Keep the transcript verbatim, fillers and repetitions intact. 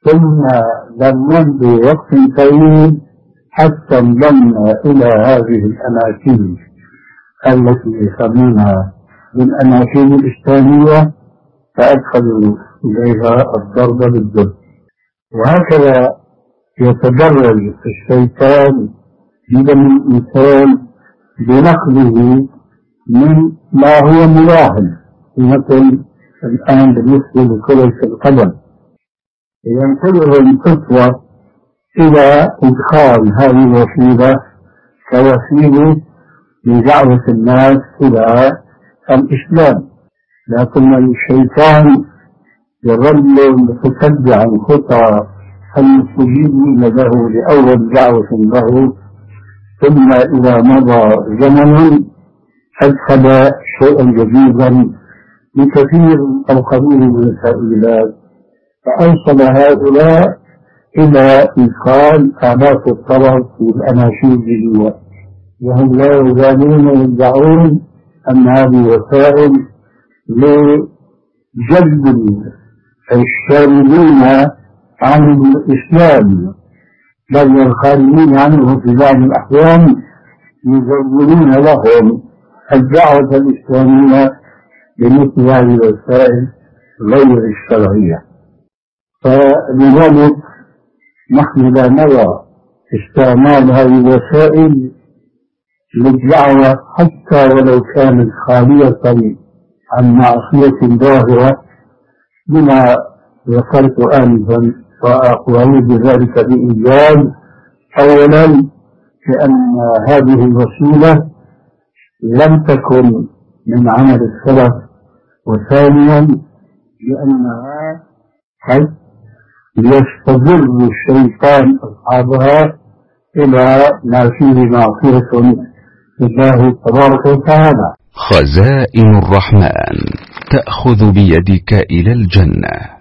ثم لم يمضي وقت طويل حتى انضم إلى هذه الأناشيد التي يسمونها بالأناشيد الإسلامية، فأدخلوا إليها الضرب بالضرب. وهكذا يتدرج الشيطان في دم الإنسان بنقله من ما هو مراهن، مثل الآن بالنسبة لكرة القدم ينقله الخطوة إلى إدخال هذه الوسيلة كوسيلة لدعوة الناس إلى الإسلام، لكن الشيطان يظل متتبعا خطى المستجيبين له لأول دعوة له، ثم إذا مضى زمن أدخل شيئا جديدا بكثير أو قليل من التأويلات، فأوصل هؤلاء إلى إدخال آلات الطرب في الأناشيد الجديدة، وهم لا يزالون يدعون أن هذه وسائل لجلب الشاردين عن الإسلام، بل الخارجين عنه في بعض الأحيان يزودون لهم الدعوة الإسلامية بمثل هذه الوسائل غير الشرعية. فلذلك نحن لا نرى استعمال هذه الوسائل للدعوة حتى ولو كانت خالية عن معصية ظاهرة، بما ذكرت آنفا وأقول بذلك بإيجاب. أولا لأن هذه الوسيلة لم تكن من عمل السلف، وثانيا لأنها قد يستضر الشيطان أصحابها إلى ما فيه معصية لله تبارك وتعالى. خزائن الرحمن تأخذ بيدك إلى الجنة.